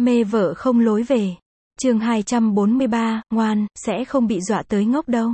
Mê vợ không lối về. Chương 243, ngoan, sẽ không bị dọa tới ngốc đâu.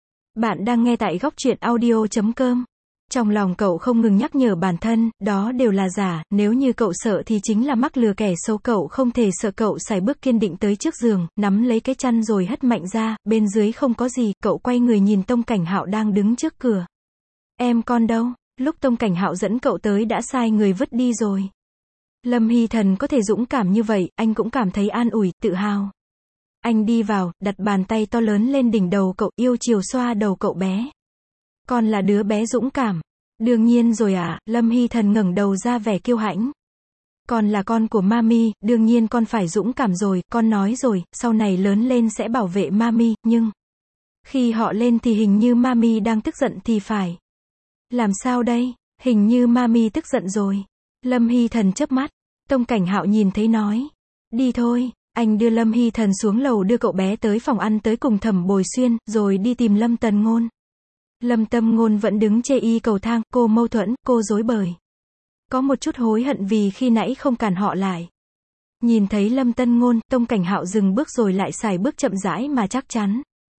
Bạn đang nghe tại goctruyện.audio.com. Trong lòng cậu không ngừng nhắc nhở bản thân, đó đều là giả, nếu như cậu sợ thì chính là mắc lừa kẻ xấu, cậu không thể sợ. Cậu sải bước kiên định tới trước giường, nắm lấy cái chăn rồi hất mạnh ra, bên dưới không có gì, cậu quay người nhìn Tông Cảnh Hạo đang đứng trước cửa. Em con đâu? Lúc Tông Cảnh Hạo dẫn cậu tới đã sai người vứt đi rồi. Lâm Hy Thần có thể dũng cảm như vậy, anh cũng cảm thấy an ủi, tự hào. Anh đi vào, đặt bàn tay to lớn lên đỉnh đầu cậu, yêu chiều xoa đầu cậu bé. Con là đứa bé dũng cảm. Đương nhiên rồi ạ, Lâm Hy Thần ngẩng đầu ra vẻ kiêu hãnh. Con là con của Mami, đương nhiên con phải dũng cảm rồi, con nói rồi, sau này lớn lên sẽ bảo vệ Mami, nhưng khi họ lên thì hình như Mami đang tức giận thì phải. Làm sao đây? Hình như Mami tức giận rồi. Lâm Hy Thần chớp mắt. Tông Cảnh Hạo nhìn thấy nói. Đi thôi. Anh đưa Lâm Hy Thần xuống lầu, đưa cậu bé tới phòng ăn tới cùng Thẩm Bồi Xuyên, rồi đi tìm Lâm Tần Ngôn. Lâm Tâm Ngôn vẫn đứng chê y cầu thang, cô mâu thuẫn, cô rối bời. Có một chút hối hận vì khi nãy không cản họ lại. Nhìn thấy Lâm Tân Ngôn, Tông Cảnh Hạo dừng bước rồi lại sải bước chậm rãi mà chắc chắn.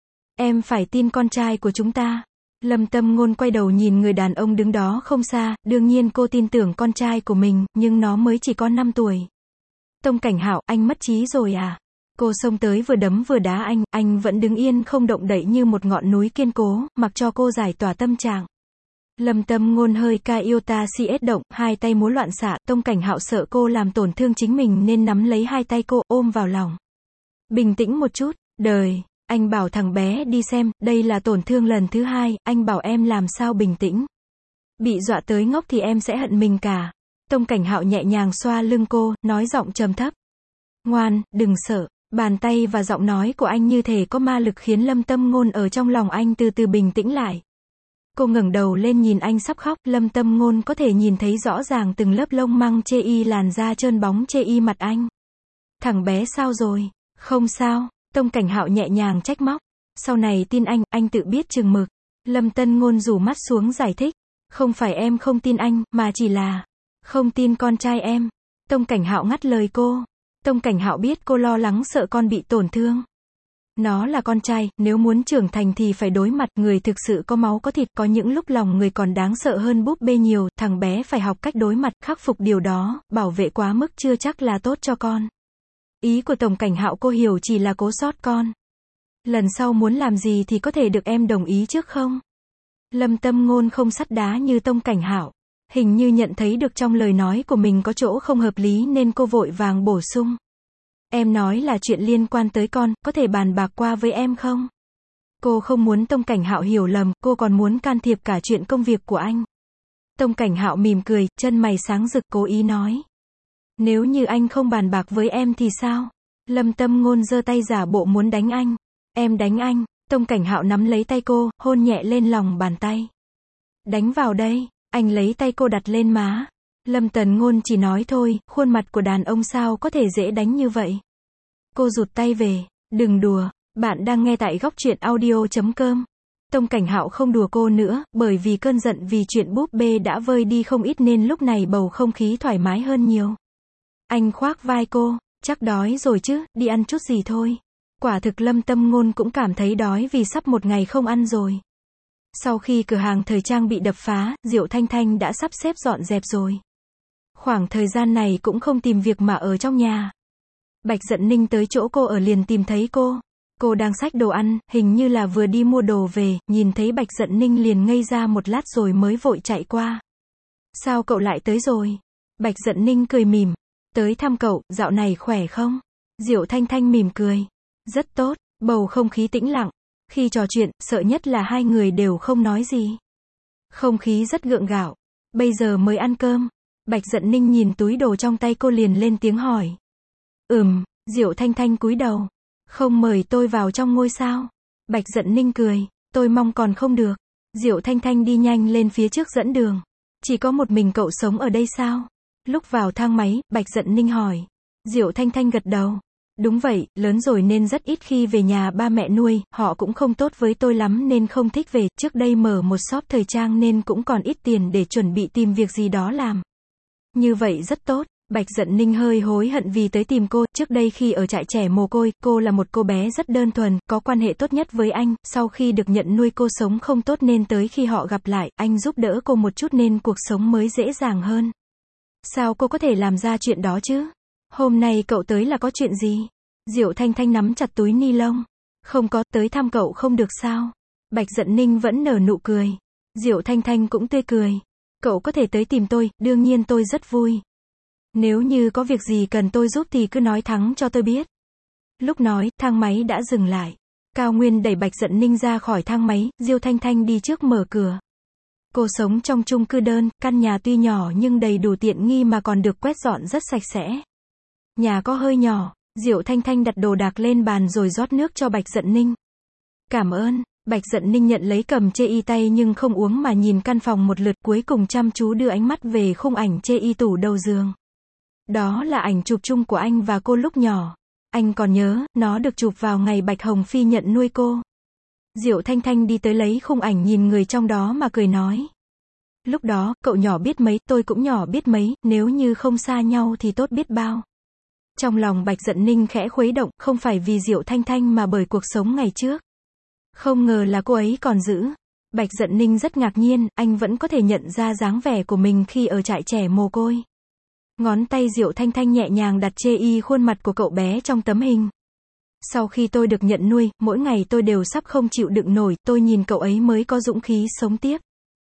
Em phải tin con trai của chúng ta. Lâm Tâm Ngôn quay đầu nhìn người đàn ông đứng đó không xa, đương nhiên cô tin tưởng con trai của mình, nhưng nó mới chỉ có 5 tuổi. Tông Cảnh Hạo, anh mất trí rồi à? Cô xông tới vừa đấm vừa đá anh vẫn đứng yên không động đậy như một ngọn núi kiên cố, mặc cho cô giải tỏa tâm trạng. Lâm Tâm Ngôn hơi ca yêu ta CS động, hai tay múa loạn xạ, Tông Cảnh Hạo sợ cô làm tổn thương chính mình nên nắm lấy hai tay cô, ôm vào lòng. Bình tĩnh một chút, đời. Anh bảo thằng bé đi xem, đây là tổn thương lần thứ 2, anh bảo em làm sao bình tĩnh. Bị dọa tới ngốc thì em sẽ hận mình cả. Tông Cảnh Hạo nhẹ nhàng xoa lưng cô, nói giọng trầm thấp. Ngoan, đừng sợ. Bàn tay và giọng nói của anh như thể có ma lực khiến Lâm Tâm Ngôn ở trong lòng anh từ từ bình tĩnh lại. Cô ngẩng đầu lên nhìn anh sắp khóc, Lâm Tâm Ngôn có thể nhìn thấy rõ ràng từng lớp lông măng chê y, làn da trơn bóng chê y mặt anh. Thằng bé sao rồi? Không sao. Tông Cảnh Hạo nhẹ nhàng trách móc. Sau này tin anh tự biết chừng mực. Lâm Tân Ngôn rủ mắt xuống giải thích. Không phải em không tin anh, mà chỉ là không tin con trai em. Tông Cảnh Hạo ngắt lời cô. Tông Cảnh Hạo biết cô lo lắng sợ con bị tổn thương. Nó là con trai, nếu muốn trưởng thành thì phải đối mặt, người thực sự có máu có thịt, có những lúc lòng người còn đáng sợ hơn búp bê nhiều, thằng bé phải học cách đối mặt, khắc phục điều đó, bảo vệ quá mức chưa chắc là tốt cho con. Ý của Tông Cảnh Hạo cô hiểu chỉ là cố sót con. Lần sau muốn làm gì thì có thể được em đồng ý trước không? Lâm Tâm Ngôn không sắt đá như Tông Cảnh Hạo. Hình như nhận thấy được trong lời nói của mình có chỗ không hợp lý nên cô vội vàng bổ sung. Em nói là chuyện liên quan tới con, có thể bàn bạc qua với em không? Cô không muốn Tông Cảnh Hạo hiểu lầm, cô còn muốn can thiệp cả chuyện công việc của anh. Tông Cảnh Hạo mỉm cười, chân mày sáng rực, cố ý nói. Nếu như anh không bàn bạc với em thì sao? Lâm Tâm Ngôn giơ tay giả bộ muốn đánh anh. Em đánh anh. Tông Cảnh Hạo nắm lấy tay cô, hôn nhẹ lên lòng bàn tay. Đánh vào đây. Anh lấy tay cô đặt lên má. Lâm Tần Ngôn chỉ nói thôi, khuôn mặt của đàn ông sao có thể dễ đánh như vậy. Cô rụt tay về. Đừng đùa. Bạn đang nghe tại goctruyện.audio.com. Tông Cảnh Hạo không đùa cô nữa, bởi vì cơn giận vì chuyện búp bê đã vơi đi không ít nên lúc này bầu không khí thoải mái hơn nhiều. Anh khoác vai cô. Chắc đói rồi chứ, đi ăn chút gì thôi. Quả thực Lâm Tâm Ngôn cũng cảm thấy đói vì sắp một ngày không ăn rồi. Sau khi cửa hàng thời trang bị đập phá, Diệu Thanh Thanh đã sắp xếp dọn dẹp rồi. Khoảng thời gian này cũng không tìm việc mà ở trong nhà. Bạch Dận Ninh tới chỗ cô ở liền tìm thấy cô. Cô đang xách đồ ăn, hình như là vừa đi mua đồ về, nhìn thấy Bạch Dận Ninh liền ngây ra một lát rồi mới vội chạy qua. Sao cậu lại tới rồi? Bạch Dận Ninh cười mỉm. Tới thăm cậu, dạo này khỏe không? Diệu Thanh Thanh mỉm cười. Rất tốt, bầu không khí tĩnh lặng. Khi trò chuyện, sợ nhất là hai người đều không nói gì. Không khí rất gượng gạo. Bây giờ mới ăn cơm. Bạch Dận Ninh nhìn túi đồ trong tay cô liền lên tiếng hỏi. Diệu Thanh Thanh cúi đầu. Không mời tôi vào trong ngôi sao? Bạch Dận Ninh cười. Tôi mong còn không được. Diệu Thanh Thanh đi nhanh lên phía trước dẫn đường. Chỉ có một mình cậu sống ở đây sao? Lúc vào thang máy, Bạch Dận Ninh hỏi. Diệu Thanh Thanh gật đầu. Đúng vậy, lớn rồi nên rất ít khi về nhà ba mẹ nuôi, họ cũng không tốt với tôi lắm nên không thích về, trước đây mở một shop thời trang nên cũng còn ít tiền để chuẩn bị tìm việc gì đó làm. Như vậy rất tốt, Bạch Dận Ninh hơi hối hận vì tới tìm cô, trước đây khi ở trại trẻ mồ côi, cô là một cô bé rất đơn thuần, có quan hệ tốt nhất với anh, sau khi được nhận nuôi cô sống không tốt nên tới khi họ gặp lại, anh giúp đỡ cô một chút nên cuộc sống mới dễ dàng hơn. Sao cô có thể làm ra chuyện đó chứ? Hôm nay cậu tới là có chuyện gì? Diệu Thanh Thanh nắm chặt túi ni lông. Không có, tới thăm cậu không được sao? Bạch Dận Ninh vẫn nở nụ cười. Diệu Thanh Thanh cũng tươi cười. Cậu có thể tới tìm tôi, đương nhiên tôi rất vui. Nếu như có việc gì cần tôi giúp thì cứ nói thẳng cho tôi biết. Lúc nói, thang máy đã dừng lại. Cao Nguyên đẩy Bạch Dận Ninh ra khỏi thang máy, Diêu Thanh Thanh đi trước mở cửa. Cô sống trong chung cư đơn, căn nhà tuy nhỏ nhưng đầy đủ tiện nghi mà còn được quét dọn rất sạch sẽ. Nhà có hơi nhỏ, Diệu Thanh Thanh đặt đồ đạc lên bàn rồi rót nước cho Bạch Dận Ninh. Cảm ơn. Bạch Dận Ninh nhận lấy cầm chê y tay nhưng không uống mà nhìn căn phòng một lượt, cuối cùng chăm chú đưa ánh mắt về khung ảnh chê y tủ đầu giường. Đó là ảnh chụp chung của anh và cô lúc nhỏ. Anh còn nhớ, nó được chụp vào ngày Bạch Hồng Phi nhận nuôi cô. Diệu Thanh Thanh đi tới lấy khung ảnh nhìn người trong đó mà cười nói. Lúc đó, cậu nhỏ biết mấy, tôi cũng nhỏ biết mấy, nếu như không xa nhau thì tốt biết bao. Trong lòng Bạch Dận Ninh khẽ khuấy động, không phải vì Diệu Thanh Thanh mà bởi cuộc sống ngày trước. Không ngờ là cô ấy còn giữ. Bạch Dận Ninh rất ngạc nhiên, anh vẫn có thể nhận ra dáng vẻ của mình khi ở trại trẻ mồ côi. Ngón tay Diệu Thanh Thanh nhẹ nhàng đặt chê y khuôn mặt của cậu bé trong tấm hình. Sau khi tôi được nhận nuôi, mỗi ngày tôi đều sắp không chịu đựng nổi, tôi nhìn cậu ấy mới có dũng khí sống tiếp.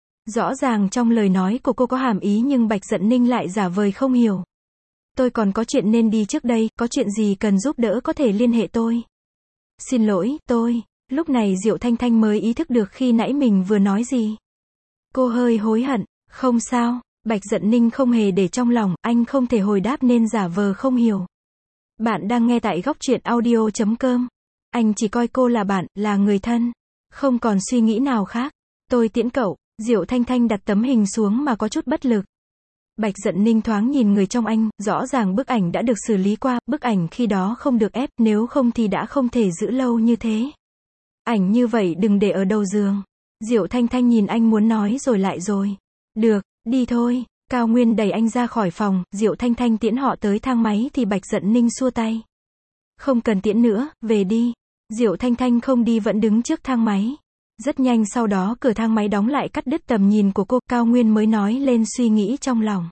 Rõ ràng trong lời nói của cô có hàm ý nhưng Bạch Dận Ninh lại giả vời không hiểu. Tôi còn có chuyện nên đi trước đây, có chuyện gì cần giúp đỡ có thể liên hệ tôi. Xin lỗi, tôi. Lúc này Diệu Thanh Thanh mới ý thức được khi nãy mình vừa nói gì. Cô hơi hối hận, không sao. Bạch Dận Ninh không hề để trong lòng, anh không thể hồi đáp nên giả vờ không hiểu. Bạn đang nghe tại góc truyện audio.com. Anh chỉ coi cô là bạn, là người thân. Không còn suy nghĩ nào khác. Tôi tiễn cậu. Diệu Thanh Thanh đặt tấm hình xuống mà có chút bất lực. Bạch Dận Ninh thoáng nhìn người trong anh, rõ ràng bức ảnh đã được xử lý qua, bức ảnh khi đó không được ép, nếu không thì đã không thể giữ lâu như thế. Ảnh như vậy đừng để ở đầu giường. Diệu Thanh Thanh nhìn anh muốn nói rồi lại rồi. Được, đi thôi. Cao Nguyên đẩy anh ra khỏi phòng, Diệu Thanh Thanh tiễn họ tới thang máy thì Bạch Dận Ninh xua tay. Không cần tiễn nữa, về đi. Diệu Thanh Thanh không đi vẫn đứng trước thang máy. Rất nhanh sau đó cửa thang máy đóng lại cắt đứt tầm nhìn của cô, Cao Nguyên mới nói lên suy nghĩ trong lòng.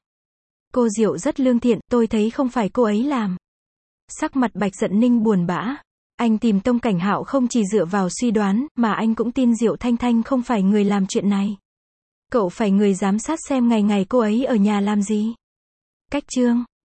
Cô Diệu rất lương thiện, tôi thấy không phải cô ấy làm. Sắc mặt Bạch Dận Ninh buồn bã. Anh tìm Tông Cảnh Hạo không chỉ dựa vào suy đoán, mà anh cũng tin Diệu Thanh Thanh không phải người làm chuyện này. Cậu phải người giám sát xem ngày ngày cô ấy ở nhà làm gì. Cách chương